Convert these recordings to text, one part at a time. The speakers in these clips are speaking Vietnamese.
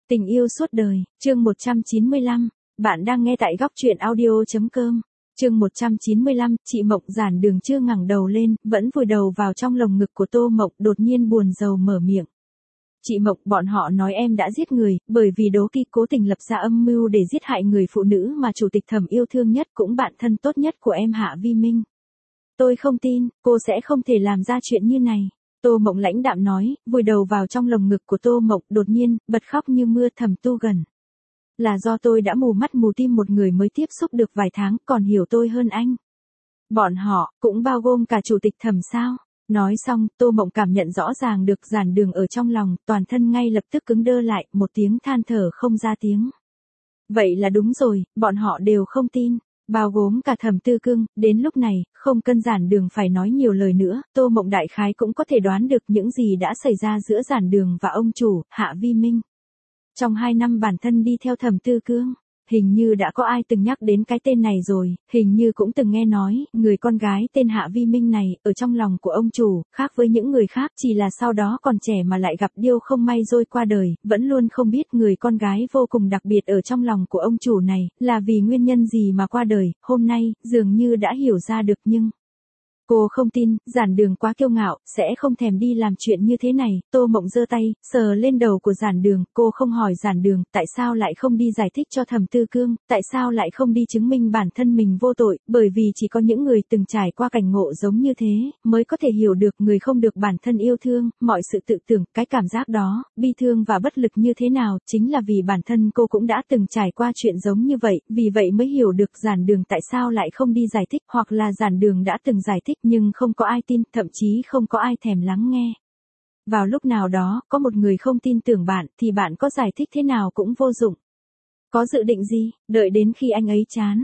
Tình yêu suốt đời, chương 195, bạn đang nghe tại góc truyện audio.com. Chương 195, chị Mộng Giản Đường chưa ngẩng đầu lên, vẫn vùi đầu vào trong lồng ngực của Tô Mộng, đột nhiên buồn rầu mở miệng. Chị Mộng, bọn họ nói em đã giết người, bởi vì đố kỵ cố tình lập ra âm mưu để giết hại người phụ nữ mà chủ tịch Thẩm yêu thương nhất cũng bạn thân tốt nhất của em Hạ Vi Minh. Tôi không tin, cô sẽ không thể làm ra chuyện như này. Tô Mộng lãnh đạm nói, vùi đầu vào trong lồng ngực của Tô Mộng, đột nhiên, bật khóc như mưa. Thẩm Tu Gần. Là do tôi đã mù mắt mù tim, một người mới tiếp xúc được vài tháng còn hiểu tôi hơn anh. Bọn họ, cũng bao gồm cả chủ tịch Thẩm sao? Nói xong, Tô Mộng cảm nhận rõ ràng được Giản Đường ở trong lòng, toàn thân ngay lập tức cứng đơ lại, một tiếng than thở không ra tiếng. Vậy là đúng rồi, bọn họ đều không tin. Bao gồm cả Thẩm Tư Cương. Đến lúc này, không cần Giản Đường phải nói nhiều lời nữa, Tô Mộng đại khái cũng có thể đoán được những gì đã xảy ra giữa Giản Đường và ông chủ, Hạ Vi Minh. Trong 2 năm bản thân đi theo Thẩm Tư Cương, hình như đã có ai từng nhắc đến cái tên này rồi, hình như cũng từng nghe nói, người con gái tên Hạ Vi Minh này, ở trong lòng của ông chủ, khác với những người khác, chỉ là sau đó còn trẻ mà lại gặp điều không may rồi qua đời, vẫn luôn không biết người con gái vô cùng đặc biệt ở trong lòng của ông chủ này, là vì nguyên nhân gì mà qua đời, hôm nay, dường như đã hiểu ra được nhưng... Cô không tin, Giản Đường quá kiêu ngạo, sẽ không thèm đi làm chuyện như thế này. Tô Mộng giơ tay, sờ lên đầu của Giản Đường, cô không hỏi Giản Đường, tại sao lại không đi giải thích cho Thẩm Tư Cương, tại sao lại không đi chứng minh bản thân mình vô tội, bởi vì chỉ có những người từng trải qua cảnh ngộ giống như thế, mới có thể hiểu được người không được bản thân yêu thương, mọi sự tự tưởng, cái cảm giác đó, bi thương và bất lực như thế nào, chính là vì bản thân cô cũng đã từng trải qua chuyện giống như vậy, vì vậy mới hiểu được Giản Đường tại sao lại không đi giải thích, hoặc là Giản Đường đã từng giải thích nhưng không có ai tin, thậm chí không có ai thèm lắng nghe. Vào lúc nào đó, có một người không tin tưởng bạn, thì bạn có giải thích thế nào cũng vô dụng. Có dự định gì, đợi đến khi anh ấy chán.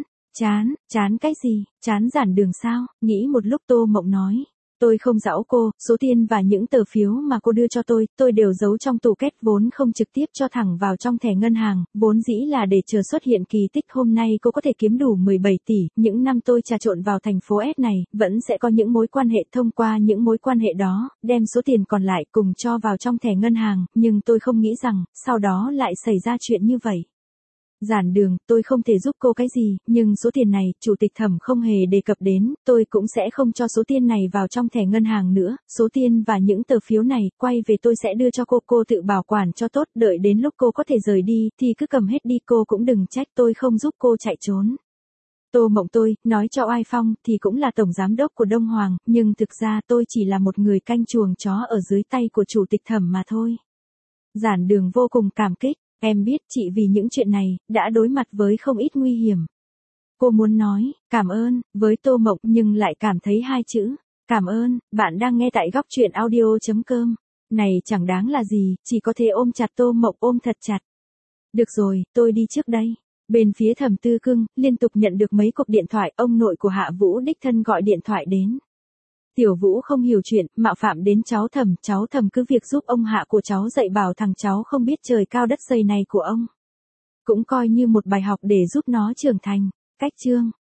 Chán cái gì, chán Giản Đường sao, nghĩ một lúc Tô Mộng nói. Tôi không giễu cô, số tiền và những tờ phiếu mà cô đưa cho tôi đều giấu trong tủ két, vốn không trực tiếp cho thẳng vào trong thẻ ngân hàng, vốn dĩ là để chờ xuất hiện kỳ tích hôm nay cô có thể kiếm đủ 17 tỷ, những năm tôi trà trộn vào thành phố S này, vẫn sẽ có những mối quan hệ, thông qua những mối quan hệ đó, đem số tiền còn lại cùng cho vào trong thẻ ngân hàng, nhưng tôi không nghĩ rằng, sau đó lại xảy ra chuyện như vậy. Giản Đường, tôi không thể giúp cô cái gì, nhưng số tiền này, chủ tịch Thẩm không hề đề cập đến, tôi cũng sẽ không cho số tiền này vào trong thẻ ngân hàng nữa, số tiền và những tờ phiếu này, quay về tôi sẽ đưa cho cô tự bảo quản cho tốt, đợi đến lúc cô có thể rời đi, thì cứ cầm hết đi, cô cũng đừng trách tôi không giúp cô chạy trốn. Tô Mộng, tôi, nói cho oai phong, thì cũng là tổng giám đốc của Đông Hoàng, nhưng thực ra tôi chỉ là một người canh chuồng chó ở dưới tay của chủ tịch Thẩm mà thôi. Giản Đường vô cùng cảm kích. Em biết chị vì những chuyện này, đã đối mặt với không ít nguy hiểm. Cô muốn nói, cảm ơn, với Tô Mộng nhưng lại cảm thấy hai chữ, cảm ơn, bạn đang nghe tại góc truyện audio.com. Này chẳng đáng là gì, chỉ có thể ôm chặt Tô Mộng, ôm thật chặt. Được rồi, tôi đi trước đây. Bên phía Thẩm Tư Cương, liên tục nhận được mấy cuộc điện thoại, ông nội của Hạ Vũ đích thân gọi điện thoại đến. Tiểu Vũ không hiểu chuyện, mạo phạm đến cháu Thẩm cứ việc giúp ông Hạ của cháu dạy bảo thằng cháu không biết trời cao đất dày này của ông. Cũng coi như một bài học để giúp nó trưởng thành. Cách chương.